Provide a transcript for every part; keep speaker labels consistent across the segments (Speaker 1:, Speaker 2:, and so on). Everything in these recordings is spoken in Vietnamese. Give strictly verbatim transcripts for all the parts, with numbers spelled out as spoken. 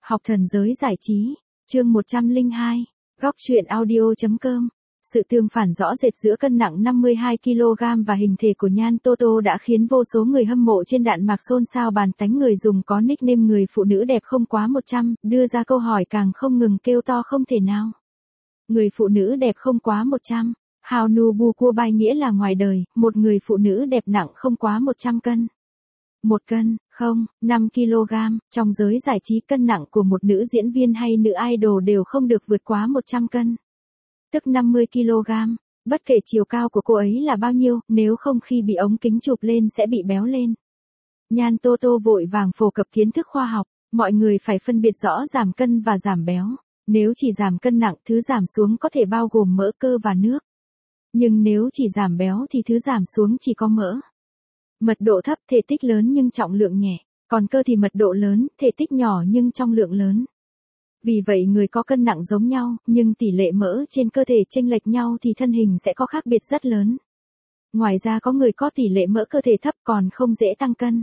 Speaker 1: Học thần giới giải trí, chương một trăm lẻ hai, góc truyện audio.com. Sự tương phản rõ rệt giữa cân nặng năm mươi hai ki lô gam và hình thể của Nhan Toto đã khiến vô số người hâm mộ trên đạn mạc xôn xao bàn tánh. Người dùng có nickname người phụ nữ đẹp không quá một trăm, đưa ra câu hỏi càng không ngừng kêu to không thể nào. Người phụ nữ đẹp không quá một trăm, Hào Nu Bu Cua Bai nghĩa là ngoài đời, một người phụ nữ đẹp nặng không quá một trăm cân. Một cân, không, năm ki lô gam, trong giới giải trí cân nặng của một nữ diễn viên hay nữ idol đều không được vượt quá một trăm cân. Tức năm mươi ki lô gam, bất kể chiều cao của cô ấy là bao nhiêu, nếu không khi bị ống kính chụp lên sẽ bị béo lên. Nhan Toto vội vàng phổ cập kiến thức khoa học, mọi người phải phân biệt rõ giảm cân và giảm béo. Nếu chỉ giảm cân nặng, thứ giảm xuống có thể bao gồm mỡ cơ và nước. Nhưng nếu chỉ giảm béo thì thứ giảm xuống chỉ có mỡ. Mật độ thấp, thể tích lớn nhưng trọng lượng nhẹ, còn cơ thì mật độ lớn, thể tích nhỏ nhưng trong lượng lớn. Vì vậy người có cân nặng giống nhau, nhưng tỷ lệ mỡ trên cơ thể chênh lệch nhau thì thân hình sẽ có khác biệt rất lớn. Ngoài ra có người có tỷ lệ mỡ cơ thể thấp còn không dễ tăng cân.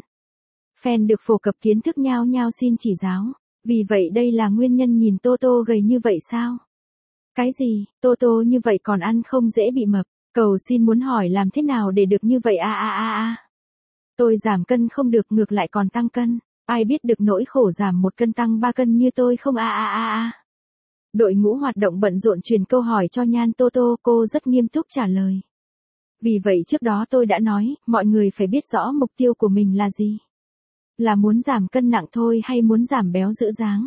Speaker 1: Fan được phổ cập kiến thức nhao nhao xin chỉ giáo. Vì vậy đây là nguyên nhân nhìn Toto gầy như vậy sao? Cái gì, Toto như vậy còn ăn không dễ bị mập, cầu xin muốn hỏi làm thế nào để được như vậy a a a a. Tôi giảm cân không được ngược lại còn tăng cân, ai biết được nỗi khổ giảm một cân tăng ba cân như tôi không a a a a. Đội ngũ hoạt động bận rộn truyền câu hỏi cho Nhan Toto, cô rất nghiêm túc trả lời. Vì vậy trước đó tôi đã nói, mọi người phải biết rõ mục tiêu của mình là gì. Là muốn giảm cân nặng thôi hay muốn giảm béo giữ dáng.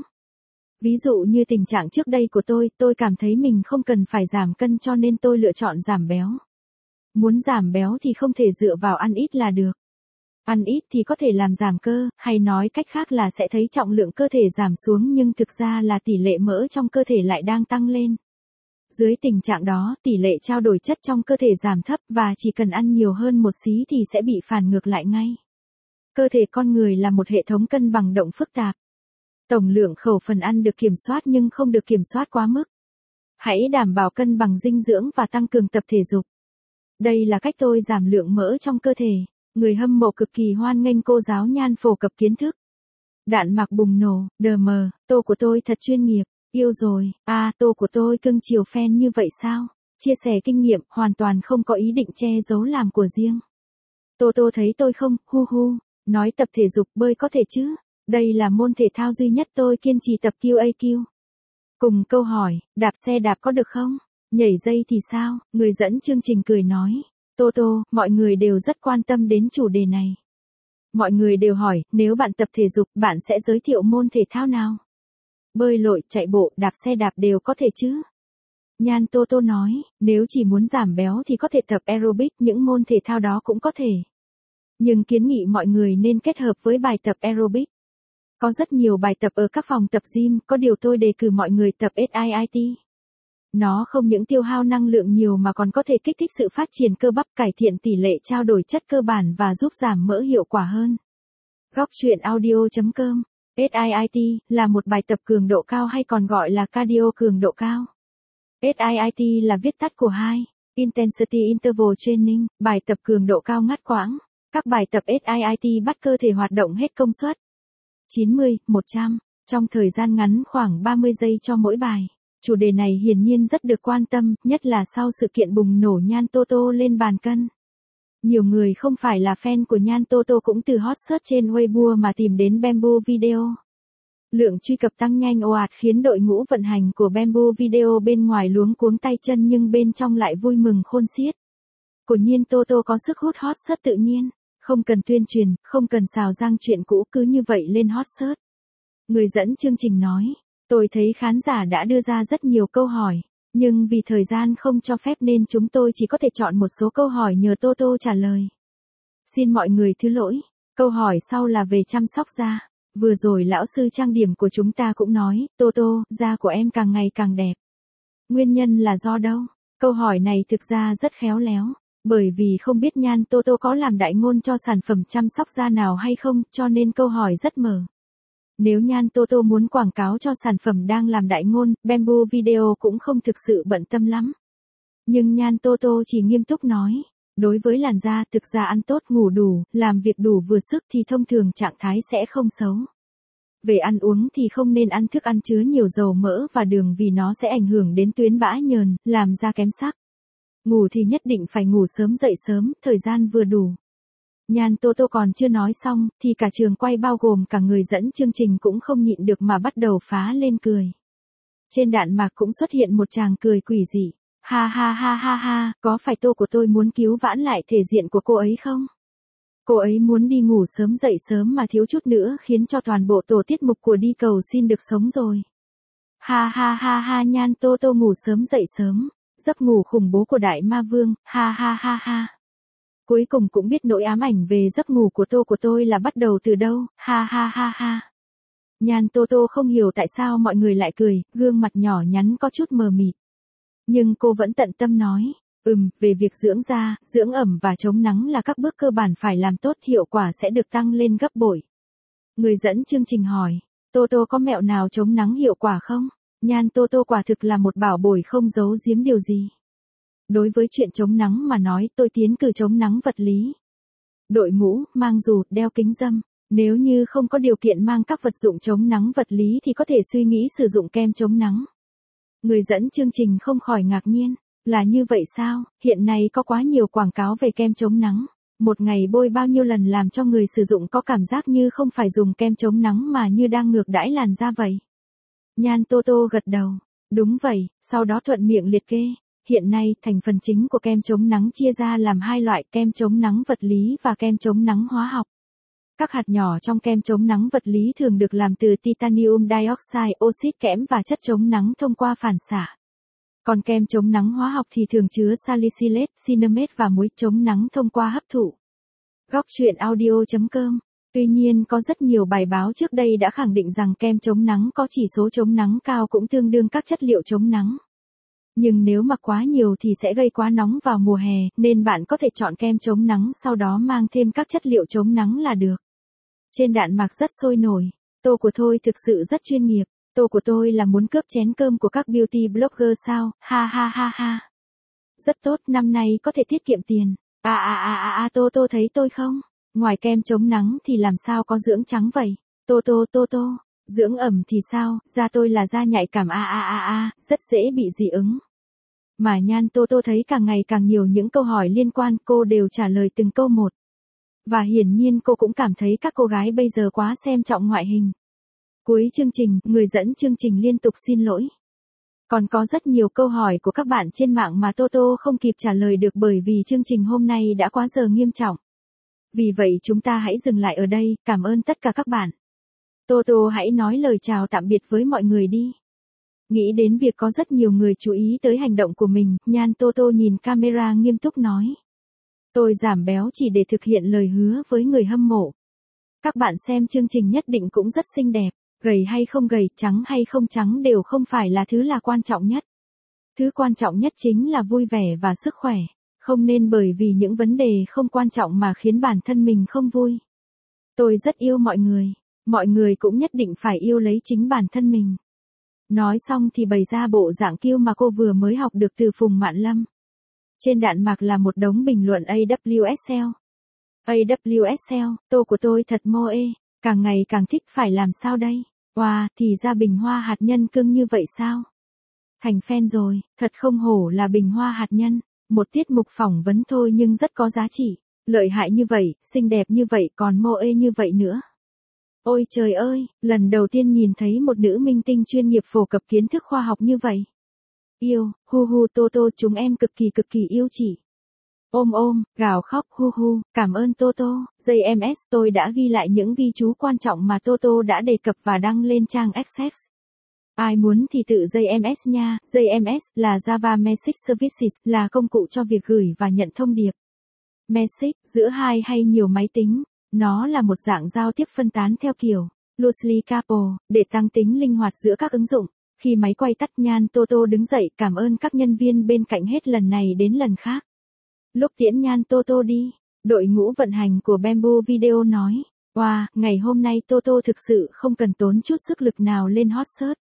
Speaker 1: Ví dụ như tình trạng trước đây của tôi, tôi cảm thấy mình không cần phải giảm cân cho nên tôi lựa chọn giảm béo. Muốn giảm béo thì không thể dựa vào ăn ít là được. Ăn ít thì có thể làm giảm cơ, hay nói cách khác là sẽ thấy trọng lượng cơ thể giảm xuống nhưng thực ra là tỷ lệ mỡ trong cơ thể lại đang tăng lên. Dưới tình trạng đó, tỷ lệ trao đổi chất trong cơ thể giảm thấp và chỉ cần ăn nhiều hơn một xí thì sẽ bị phản ngược lại ngay. Cơ thể con người là một hệ thống cân bằng động phức tạp. Tổng lượng khẩu phần ăn được kiểm soát nhưng không được kiểm soát quá mức. Hãy đảm bảo cân bằng dinh dưỡng và tăng cường tập thể dục. Đây là cách tôi giảm lượng mỡ trong cơ thể. Người hâm mộ cực kỳ hoan nghênh cô giáo Nhan phổ cập kiến thức. Đạn mạc bùng nổ, đờ mờ, tô của tôi thật chuyên nghiệp, yêu rồi, a à, tô của tôi cưng chiều fan như vậy sao? Chia sẻ kinh nghiệm, hoàn toàn không có ý định che giấu làm của riêng. Tô tô thấy tôi không, hu hu, nói tập thể dục bơi có thể chứ? Đây là môn thể thao duy nhất tôi kiên trì tập quy a quy. Cùng câu hỏi, đạp xe đạp có được không? Nhảy dây thì sao? Người dẫn chương trình cười nói. Toto, mọi người đều rất quan tâm đến chủ đề này. Mọi người đều hỏi, nếu bạn tập thể dục, bạn sẽ giới thiệu môn thể thao nào? Bơi lội, chạy bộ, đạp xe đạp đều có thể chứ? Nhan Toto nói, nếu chỉ muốn giảm béo thì có thể tập aerobic, những môn thể thao đó cũng có thể. Nhưng kiến nghị mọi người nên kết hợp với bài tập aerobic. Có rất nhiều bài tập ở các phòng tập gym, có điều tôi đề cử mọi người tập HIIT. Nó không những tiêu hao năng lượng nhiều mà còn có thể kích thích sự phát triển cơ bắp, cải thiện tỷ lệ trao đổi chất cơ bản và giúp giảm mỡ hiệu quả hơn. Góc truyện audio.com. HIIT là một bài tập cường độ cao hay còn gọi là cardio cường độ cao. HIIT là viết tắt của hai, Intensity Interval Training, bài tập cường độ cao ngắt quãng. Các bài tập HIIT bắt cơ thể hoạt động hết công suất. chín mươi, một trăm, trong thời gian ngắn khoảng ba mươi giây cho mỗi bài. Chủ đề này hiển nhiên rất được quan tâm, nhất là sau sự kiện bùng nổ Nhan Toto lên bàn cân. Nhiều người không phải là fan của Nhan Toto cũng từ hot search trên Weibo mà tìm đến Bamboo Video. Lượng truy cập tăng nhanh ồ ạt khiến đội ngũ vận hành của Bamboo Video bên ngoài luống cuống tay chân nhưng bên trong lại vui mừng khôn xiết. Của Nhan Toto có sức hút hot search tự nhiên, không cần tuyên truyền, không cần xào giang chuyện cũ cứ như vậy lên hot search. Người dẫn chương trình nói. Tôi thấy khán giả đã đưa ra rất nhiều câu hỏi, nhưng vì thời gian không cho phép nên chúng tôi chỉ có thể chọn một số câu hỏi nhờ Toto trả lời. Xin mọi người thứ lỗi, câu hỏi sau là về chăm sóc da. Vừa rồi lão sư trang điểm của chúng ta cũng nói, Toto, da của em càng ngày càng đẹp. Nguyên nhân là do đâu? Câu hỏi này thực ra rất khéo léo, bởi vì không biết Nhan Toto có làm đại ngôn cho sản phẩm chăm sóc da nào hay không, cho nên câu hỏi rất mở. Nếu Nhan Toto muốn quảng cáo cho sản phẩm đang làm đại ngôn, Bamboo Video cũng không thực sự bận tâm lắm. Nhưng Nhan Toto chỉ nghiêm túc nói, đối với làn da thực ra ăn tốt ngủ đủ, làm việc đủ vừa sức thì thông thường trạng thái sẽ không xấu. Về ăn uống thì không nên ăn thức ăn chứa nhiều dầu mỡ và đường vì nó sẽ ảnh hưởng đến tuyến bã nhờn, làm da kém sắc. Ngủ thì nhất định phải ngủ sớm dậy sớm, thời gian vừa đủ. Nhan Tô Tô còn chưa nói xong, thì cả trường quay bao gồm cả người dẫn chương trình cũng không nhịn được mà bắt đầu phá lên cười. Trên đạn mạc cũng xuất hiện một tràng cười quỷ dị. Ha ha ha ha ha, có phải Tô của tôi muốn cứu vãn lại thể diện của cô ấy không? Cô ấy muốn đi ngủ sớm dậy sớm mà thiếu chút nữa khiến cho toàn bộ tổ tiết mục của đi cầu xin được sống rồi. Ha ha ha ha, Nhan Tô Tô ngủ sớm dậy sớm, giấc ngủ khủng bố của đại ma vương, ha ha ha ha. Cuối cùng cũng biết nỗi ám ảnh về giấc ngủ của Tô của tôi là bắt đầu từ đâu, ha ha ha ha. Nhan Tô Tô không hiểu tại sao mọi người lại cười, gương mặt nhỏ nhắn có chút mờ mịt. Nhưng cô vẫn tận tâm nói, ừm, về việc dưỡng da, dưỡng ẩm và chống nắng là các bước cơ bản phải làm tốt, hiệu quả sẽ được tăng lên gấp bội. Người dẫn chương trình hỏi, Tô Tô có mẹo nào chống nắng hiệu quả không? Nhan Tô Tô quả thực là một bảo bối không giấu giếm điều gì. Đối với chuyện chống nắng mà nói, tôi tiến cử chống nắng vật lý. Đội mũ, mang dù, đeo kính râm. Nếu như không có điều kiện mang các vật dụng chống nắng vật lý thì có thể suy nghĩ sử dụng kem chống nắng. Người dẫn chương trình không khỏi ngạc nhiên. Là như vậy sao? Hiện nay có quá nhiều quảng cáo về kem chống nắng. Một ngày bôi bao nhiêu lần làm cho người sử dụng có cảm giác như không phải dùng kem chống nắng mà như đang ngược đãi làn da vậy. Nhan Tô Tô gật đầu. Đúng vậy, sau đó thuận miệng liệt kê. Hiện nay, thành phần chính của kem chống nắng chia ra làm hai loại, kem chống nắng vật lý và kem chống nắng hóa học. Các hạt nhỏ trong kem chống nắng vật lý thường được làm từ titanium dioxide, oxit kẽm và chất chống nắng thông qua phản xạ. Còn kem chống nắng hóa học thì thường chứa salicylate, cinnamate và muối chống nắng thông qua hấp thụ. Góc truyện audio chấm com. Tuy nhiên có rất nhiều bài báo trước đây đã khẳng định rằng kem chống nắng có chỉ số chống nắng cao cũng tương đương các chất liệu chống nắng. Nhưng nếu mặc quá nhiều thì sẽ gây quá nóng vào mùa hè, nên bạn có thể chọn kem chống nắng sau đó mang thêm các chất liệu chống nắng là được. Trên đạn mạc rất sôi nổi. Tô của tôi thực sự rất chuyên nghiệp. Tô của tôi là muốn cướp chén cơm của các beauty blogger sao, ha ha ha ha. Rất tốt, năm nay có thể tiết kiệm tiền. À à à à à Tô Tô thấy tôi không? Ngoài kem chống nắng thì làm sao có dưỡng trắng vậy? Tô Tô Tô Tô, dưỡng ẩm thì sao? Da tôi là da nhạy cảm a a a a, rất dễ bị dị ứng. Mà Nhan Tô Tô thấy càng ngày càng nhiều những câu hỏi liên quan, cô đều trả lời từng câu một. Và hiển nhiên cô cũng cảm thấy các cô gái bây giờ quá xem trọng ngoại hình. Cuối chương trình, người dẫn chương trình liên tục xin lỗi. Còn có rất nhiều câu hỏi của các bạn trên mạng mà Tô Tô không kịp trả lời được bởi vì chương trình hôm nay đã quá giờ nghiêm trọng. Vì vậy chúng ta hãy dừng lại ở đây, cảm ơn tất cả các bạn. Tô Tô hãy nói lời chào tạm biệt với mọi người đi. Nghĩ đến việc có rất nhiều người chú ý tới hành động của mình, Nhan Tô Tô nhìn camera nghiêm túc nói. Tôi giảm béo chỉ để thực hiện lời hứa với người hâm mộ. Các bạn xem chương trình nhất định cũng rất xinh đẹp, gầy hay không gầy, trắng hay không trắng đều không phải là thứ là quan trọng nhất. Thứ quan trọng nhất chính là vui vẻ và sức khỏe, không nên bởi vì những vấn đề không quan trọng mà khiến bản thân mình không vui. Tôi rất yêu mọi người, mọi người cũng nhất định phải yêu lấy chính bản thân mình. Nói xong thì bày ra bộ dạng kiêu mà cô vừa mới học được từ Phùng Mạn Lâm. Trên đạn mạc là một đống bình luận a vê ét lờ. a vê ét lờ, Tô của tôi thật mô ê, càng ngày càng thích, phải làm sao đây? Wow, thì ra bình hoa hạt nhân cưng như vậy sao? Thành fan rồi, thật không hổ là bình hoa hạt nhân, một tiết mục phỏng vấn thôi nhưng rất có giá trị, lợi hại như vậy, xinh đẹp như vậy còn mô ê như vậy nữa. Ôi trời ơi, lần đầu tiên nhìn thấy một nữ minh tinh chuyên nghiệp phổ cập kiến thức khoa học như vậy. Yêu, hu hu Tô Tô, chúng em cực kỳ cực kỳ yêu chị. Ôm ôm, gào khóc, hu hu, cảm ơn Tô Tô. giê em ét, tôi đã ghi lại những ghi chú quan trọng mà Tô Tô đã đề cập và đăng lên trang Access. Ai muốn thì tự giê em ét nha. giê em ét là Java Message Services, là công cụ cho việc gửi và nhận thông điệp. Message, giữa hai hay nhiều máy tính. Nó là một dạng giao tiếp phân tán theo kiểu loosely coupled, để tăng tính linh hoạt giữa các ứng dụng. Khi máy quay tắt, Nhan Tô Tô đứng dậy cảm ơn các nhân viên bên cạnh hết lần này đến lần khác. Lúc tiễn Nhan Tô Tô đi, đội ngũ vận hành của Bamboo Video nói, wow, ngày hôm nay Tô Tô thực sự không cần tốn chút sức lực nào lên hot search.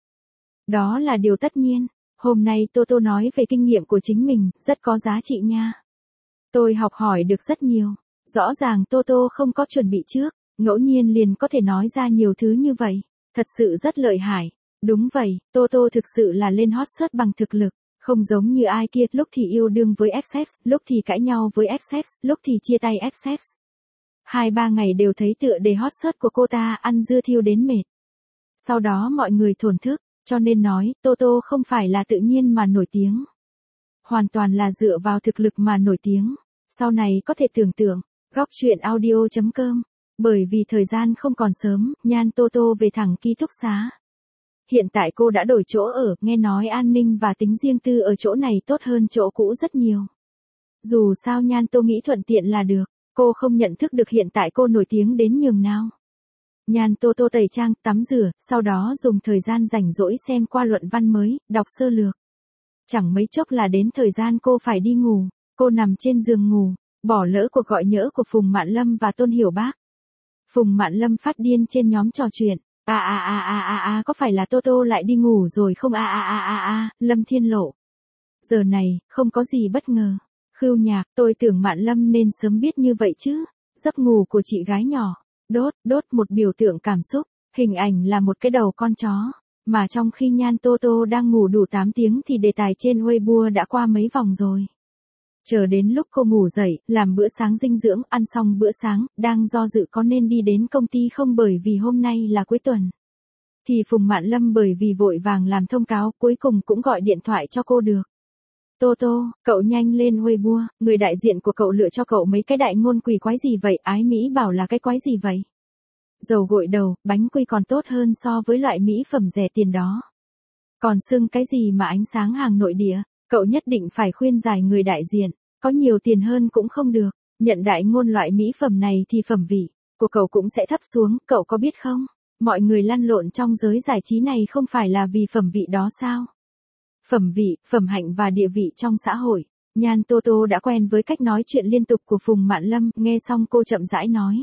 Speaker 1: Đó là điều tất nhiên. Hôm nay Tô Tô nói về kinh nghiệm của chính mình, rất có giá trị nha. Tôi học hỏi được rất nhiều. Rõ ràng Tô Tô không có chuẩn bị trước, ngẫu nhiên liền có thể nói ra nhiều thứ như vậy. Thật sự rất lợi hại. Đúng vậy, Toto thực sự là lên hot search bằng thực lực. Không giống như ai kia, lúc thì yêu đương với Essex, lúc thì cãi nhau với Essex, lúc thì chia tay Essex. Hai ba ngày đều thấy tựa đề hot search của cô ta ăn dưa thiêu đến mệt. Sau đó mọi người thổn thức, cho nên nói, Toto không phải là tự nhiên mà nổi tiếng. Hoàn toàn là dựa vào thực lực mà nổi tiếng. Sau này có thể tưởng tượng, góc chuyện audio chấm com. Bởi vì thời gian không còn sớm, Nhan Toto về thẳng ký túc xá. Hiện tại cô đã đổi chỗ ở, nghe nói an ninh và tính riêng tư ở chỗ này tốt hơn chỗ cũ rất nhiều. Dù sao Nhan Tô nghĩ thuận tiện là được, cô không nhận thức được hiện tại cô nổi tiếng đến nhường nào. Nhan Tô Tô tẩy trang, tắm rửa, sau đó dùng thời gian rảnh rỗi xem qua luận văn mới, đọc sơ lược. Chẳng mấy chốc là đến thời gian cô phải đi ngủ, cô nằm trên giường ngủ, bỏ lỡ cuộc gọi nhỡ của Phùng Mạn Lâm và Tôn Hiểu Bác. Phùng Mạn Lâm phát điên trên nhóm trò chuyện. À à à à à à có phải là Tô Tô lại đi ngủ rồi không à à à à à, Lâm Thiên Lộ. Giờ này, không có gì bất ngờ. Khưu Nhạc, tôi tưởng Mạn Lâm nên sớm biết như vậy chứ. Giấc ngủ của chị gái nhỏ. Đốt, đốt một biểu tượng cảm xúc. Hình ảnh là một cái đầu con chó. Mà trong khi Nhan Tô Tô đang ngủ đủ tám tiếng thì đề tài trên Weibo đã qua mấy vòng rồi. Chờ đến lúc cô ngủ dậy, làm bữa sáng dinh dưỡng, ăn xong bữa sáng, đang do dự có nên đi đến công ty không bởi vì hôm nay là cuối tuần. Thì Phùng Mạn Lâm bởi vì vội vàng làm thông cáo, cuối cùng cũng gọi điện thoại cho cô được. Tô Tô, cậu nhanh lên Weibo, người đại diện của cậu lựa cho cậu mấy cái đại ngôn quỷ quái gì vậy, Ái Mỹ bảo là cái quái gì vậy? Dầu gội đầu, bánh quy còn tốt hơn so với loại mỹ phẩm rẻ tiền đó. Còn xưng cái gì mà ánh sáng hàng nội địa, cậu nhất định phải khuyên giải người đại diện, có nhiều tiền hơn cũng không được, nhận đại ngôn loại mỹ phẩm này thì phẩm vị của cậu cũng sẽ thấp xuống, cậu có biết không? Mọi người lăn lộn trong giới giải trí này không phải là vì phẩm vị đó sao? Phẩm vị, phẩm hạnh và địa vị trong xã hội. Nhan Tô Tô đã quen với cách nói chuyện liên tục của Phùng Mạn Lâm, nghe xong cô chậm rãi nói.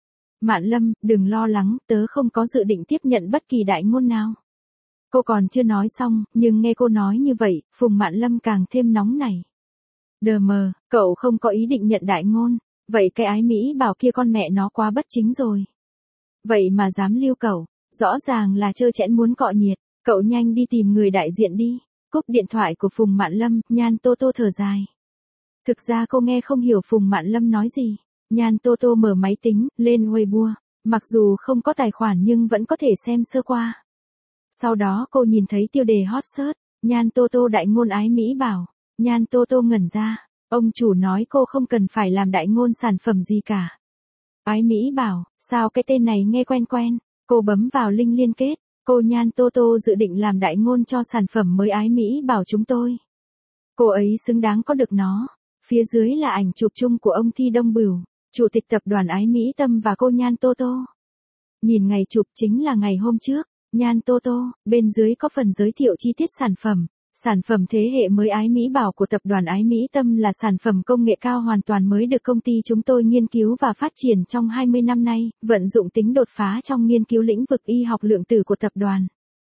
Speaker 1: Mạn Lâm, đừng lo lắng, tớ không có dự định tiếp nhận bất kỳ đại ngôn nào. Cô còn chưa nói xong, nhưng nghe cô nói như vậy, Phùng Mạn Lâm càng thêm nóng nảy. Đờ mờ, cậu không có ý định nhận đại ngôn, vậy cái Ái Mỹ bảo kia con mẹ nó quá bất chính rồi. Vậy mà dám lưu cậu, rõ ràng là trơ trẽn muốn cọ nhiệt, cậu nhanh đi tìm người đại diện đi. Cúp điện thoại của Phùng Mạn Lâm, Nhan Tô Tô thở dài. Thực ra cô nghe không hiểu Phùng Mạn Lâm nói gì. Nhan Tô Tô mở máy tính, lên Weibo, mặc dù không có tài khoản nhưng vẫn có thể xem sơ qua. Sau đó cô nhìn thấy tiêu đề hot search, Nhan Tô Tô đại ngôn Ái Mỹ bảo. Nhan Tô Tô ngẩn ra, ông chủ nói cô không cần phải làm đại ngôn sản phẩm gì cả. Ái Mỹ bảo, sao cái tên này nghe quen quen, cô bấm vào link liên kết. Cô Nhan Tô Tô dự định làm đại ngôn cho sản phẩm mới Ái Mỹ bảo chúng tôi. Cô ấy xứng đáng có được nó. Phía dưới là ảnh chụp chung của ông Thi Đông Bửu, chủ tịch tập đoàn Ái Mỹ Tâm và cô Nhan Tô Tô. Nhìn ngày chụp chính là ngày hôm trước, Nhan Tô Tô, bên dưới có phần giới thiệu chi tiết sản phẩm. Sản phẩm thế hệ mới Ái Mỹ Bảo của tập đoàn Ái Mỹ Tâm là sản phẩm công nghệ cao hoàn toàn mới được công ty chúng tôi nghiên cứu và phát triển trong hai mươi năm nay, vận dụng tính đột phá trong nghiên cứu lĩnh vực y học lượng tử của tập đoàn.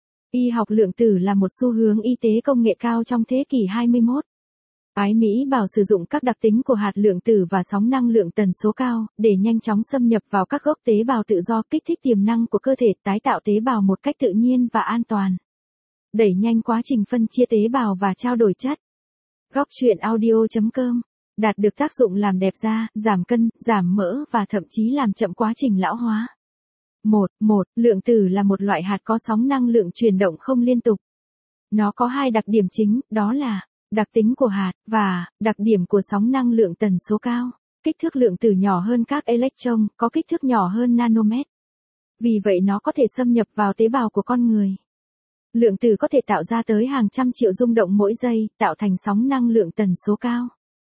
Speaker 1: Y học lượng tử là một xu hướng y tế công nghệ cao trong thế kỷ hai mươi mốt. Ái Mỹ Bảo sử dụng các đặc tính của hạt lượng tử và sóng năng lượng tần số cao, để nhanh chóng xâm nhập vào các gốc tế bào tự do, kích thích tiềm năng của cơ thể, tái tạo tế bào một cách tự nhiên và an toàn. Đẩy nhanh quá trình phân chia tế bào và trao đổi chất. Góc chuyện audio chấm com. Đạt được tác dụng làm đẹp da, giảm cân, giảm mỡ và thậm chí làm chậm quá trình lão hóa. một. một. Lượng tử là một loại hạt có sóng năng lượng chuyển động không liên tục. Nó có hai đặc điểm chính, đó là đặc tính của hạt và đặc điểm của sóng năng lượng tần số cao. Kích thước lượng tử nhỏ hơn các electron, có kích thước nhỏ hơn nanomet. Vì vậy nó có thể xâm nhập vào tế bào của con người. Lượng tử có thể tạo ra tới hàng trăm triệu rung động mỗi giây, tạo thành sóng năng lượng tần số cao.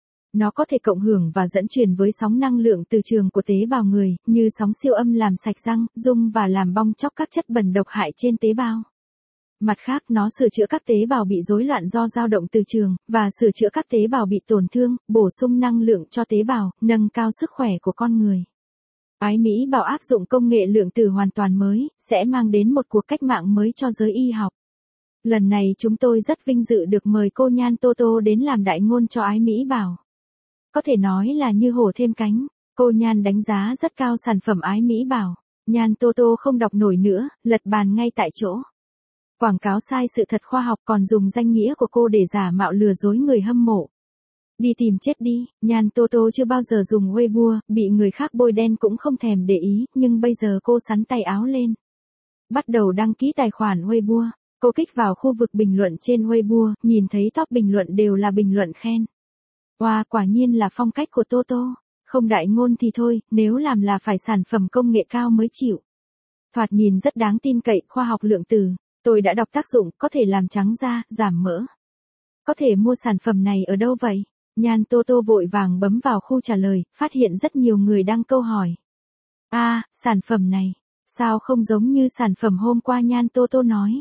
Speaker 1: Nó có thể cộng hưởng và dẫn truyền với sóng năng lượng từ trường của tế bào người, như sóng siêu âm làm sạch răng, rung và làm bong chóc các chất bẩn độc hại trên tế bào. Mặt khác, nó sửa chữa các tế bào bị rối loạn do dao động từ trường, và sửa chữa các tế bào bị tổn thương, bổ sung năng lượng cho tế bào, nâng cao sức khỏe của con người. Ái Mỹ Bảo áp dụng công nghệ lượng tử hoàn toàn mới, sẽ mang đến một cuộc cách mạng mới cho giới y học. Lần này chúng tôi rất vinh dự được mời cô Nhan Tô Tô đến làm đại ngôn cho Ái Mỹ Bảo. Có thể nói là như hổ thêm cánh, cô Nhan đánh giá rất cao sản phẩm Ái Mỹ Bảo. Nhan Tô Tô không đọc nổi nữa, lật bàn ngay tại chỗ. Quảng cáo sai sự thật khoa học còn dùng danh nghĩa của cô để giả mạo lừa dối người hâm mộ. Đi tìm chết đi, Nhan Tô Tô chưa bao giờ dùng Weibo, bị người khác bôi đen cũng không thèm để ý, nhưng bây giờ cô xắn tay áo lên. Bắt đầu đăng ký tài khoản Weibo, cô kích vào khu vực bình luận trên Weibo, nhìn thấy top bình luận đều là bình luận khen. Wow, quả nhiên là phong cách của Tô Tô, không đại ngôn thì thôi, nếu làm là phải sản phẩm công nghệ cao mới chịu. Thoạt nhìn rất đáng tin cậy, khoa học lượng từ, tôi đã đọc tác dụng, có thể làm trắng da, giảm mỡ. Có thể mua sản phẩm này ở đâu vậy? Nhan Tô Tô vội vàng bấm vào khu trả lời, phát hiện rất nhiều người đăng câu hỏi. A, à, sản phẩm này, sao không giống như sản phẩm hôm qua Nhan Tô Tô nói?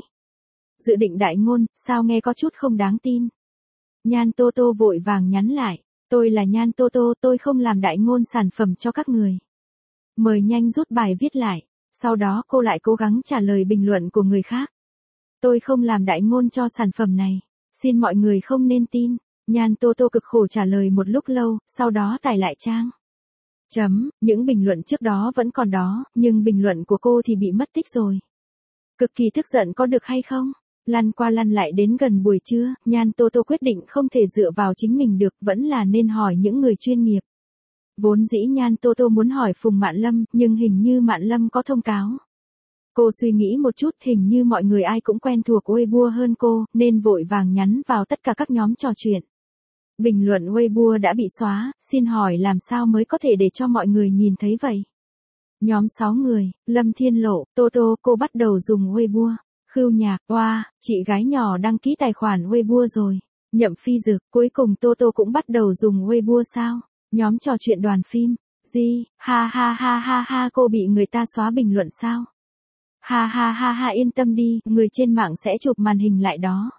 Speaker 1: Dự định đại ngôn, sao nghe có chút không đáng tin? Nhan Tô Tô vội vàng nhắn lại, tôi là Nhan Tô Tô, tôi không làm đại ngôn sản phẩm cho các người. Mời nhanh rút bài viết lại, sau đó cô lại cố gắng trả lời bình luận của người khác. Tôi không làm đại ngôn cho sản phẩm này, xin mọi người không nên tin. Nhan Tô Tô cực khổ trả lời một lúc lâu, sau đó tải lại trang. Chấm, những bình luận trước đó vẫn còn đó, nhưng bình luận của cô thì bị mất tích rồi. Cực kỳ tức giận có được hay không? Lăn qua lăn lại đến gần buổi trưa, Nhan Tô Tô quyết định không thể dựa vào chính mình được, vẫn là nên hỏi những người chuyên nghiệp. Vốn dĩ Nhan Tô Tô muốn hỏi Phùng Mạn Lâm, nhưng hình như Mạn Lâm có thông cáo. Cô suy nghĩ một chút, hình như mọi người ai cũng quen thuộc Weibo hơn cô, nên vội vàng nhắn vào tất cả các nhóm trò chuyện. Bình luận Weibo đã bị xóa, xin hỏi làm sao mới có thể để cho mọi người nhìn thấy vậy? Nhóm sáu người, Lâm Thiên Lộ, Tô Tô, cô bắt đầu dùng Weibo. Khưu Nhạc, oa, wow, chị gái nhỏ đăng ký tài khoản Weibo rồi. Nhậm Phi Dực, cuối cùng Tô Tô cũng bắt đầu dùng Weibo sao? Nhóm trò chuyện đoàn phim, gì, ha ha ha ha ha, cô bị người ta xóa bình luận sao? Ha ha ha ha, yên tâm đi, người trên mạng sẽ chụp màn hình lại đó.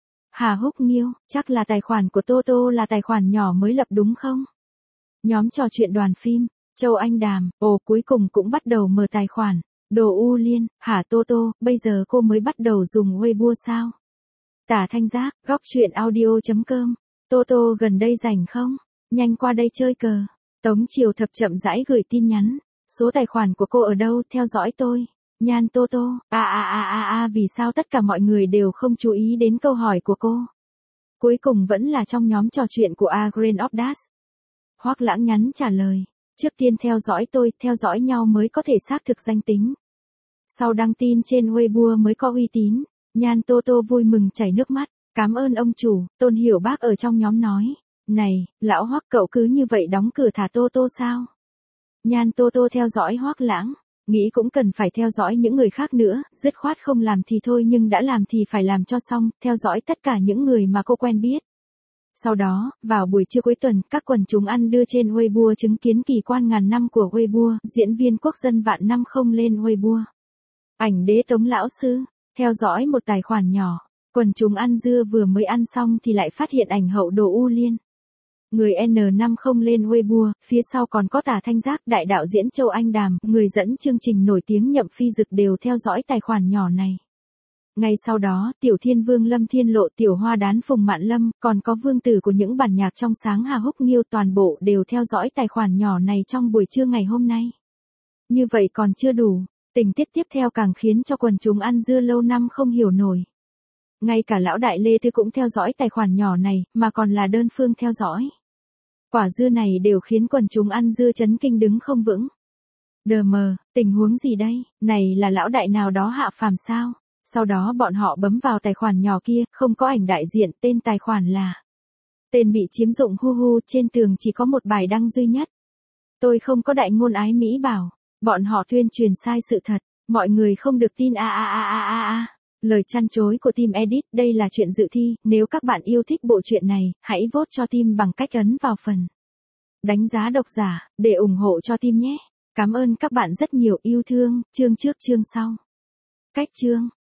Speaker 1: Hà Húc Nghiêu, chắc là tài khoản của Tô Tô là tài khoản nhỏ mới lập đúng không? Nhóm trò chuyện đoàn phim, Châu Anh Đàm, ồ cuối cùng cũng bắt đầu mở tài khoản. Đồ U Liên, hả Tô Tô, bây giờ cô mới bắt đầu dùng Weibo sao? Tả Thanh Giác, góc chuyện audio chấm com. Tô Tô gần đây rảnh không? Nhanh qua đây chơi cờ. Tống Triều Thập chậm rãi gửi tin nhắn. Số tài khoản của cô ở đâu, theo dõi tôi. Nhan Tô Tô, a a a a a vì sao tất cả mọi người đều không chú ý đến câu hỏi của cô? Cuối cùng vẫn là trong nhóm trò chuyện của A Grain of Dust. Hoắc Lãng nhắn trả lời. Trước tiên theo dõi tôi, theo dõi nhau mới có thể xác thực danh tính. Sau đăng tin trên Weibo mới có uy tín. Nhan Tô Tô vui mừng chảy nước mắt. Cảm ơn ông chủ, Tôn Hiểu Bác ở trong nhóm nói. Này, lão Hoắc cậu cứ như vậy đóng cửa thả Tô Tô sao? Nhan Tô Tô theo dõi Hoắc Lãng. Nghĩ cũng cần phải theo dõi những người khác nữa, dứt khoát không làm thì thôi nhưng đã làm thì phải làm cho xong, theo dõi tất cả những người mà cô quen biết. Sau đó, vào buổi trưa cuối tuần, các quần chúng ăn đưa trên Weibo chứng kiến kỳ quan ngàn năm của Weibo, diễn viên quốc dân vạn năm không lên Weibo. Ảnh đế Tống lão sư, theo dõi một tài khoản nhỏ, quần chúng ăn dưa vừa mới ăn xong thì lại phát hiện ảnh hậu Đồ U Liên. Người N năm không lên Weibo, phía sau còn có Tả Thanh Giác, đại đạo diễn Châu Anh Đàm, người dẫn chương trình nổi tiếng Nhậm Phi Dực đều theo dõi tài khoản nhỏ này. Ngay sau đó, Tiểu Thiên Vương Lâm Thiên Lộ, Tiểu Hoa Đán Phùng Mạn Lâm, còn có vương tử của những bản nhạc trong sáng Hà Húc Nghiêu toàn bộ đều theo dõi tài khoản nhỏ này trong buổi trưa ngày hôm nay. Như vậy còn chưa đủ, tình tiết tiếp theo càng khiến cho quần chúng ăn dưa lâu năm không hiểu nổi. Ngay cả lão đại Lê Tư cũng theo dõi tài khoản nhỏ này, mà còn là đơn phương theo dõi. Quả dưa này đều khiến quần chúng ăn dưa chấn kinh đứng không vững. Đờ mờ, tình huống gì đây, này là lão đại nào đó hạ phàm sao? Sau đó bọn họ bấm vào tài khoản nhỏ kia, không có ảnh đại diện, tên tài khoản là. Tên bị chiếm dụng hu hu, trên tường chỉ có một bài đăng duy nhất. Tôi không có đại ngôn ái Mỹ bảo, bọn họ tuyên truyền sai sự thật, mọi người không được tin a a a a a a. Lời chăn chối của team edit, đây là chuyện dự thi, nếu các bạn yêu thích bộ truyện này, hãy vote cho team bằng cách ấn vào phần đánh giá độc giả, để ủng hộ cho team nhé. Cảm ơn các bạn rất nhiều, yêu thương, chương trước chương sau. Cách chương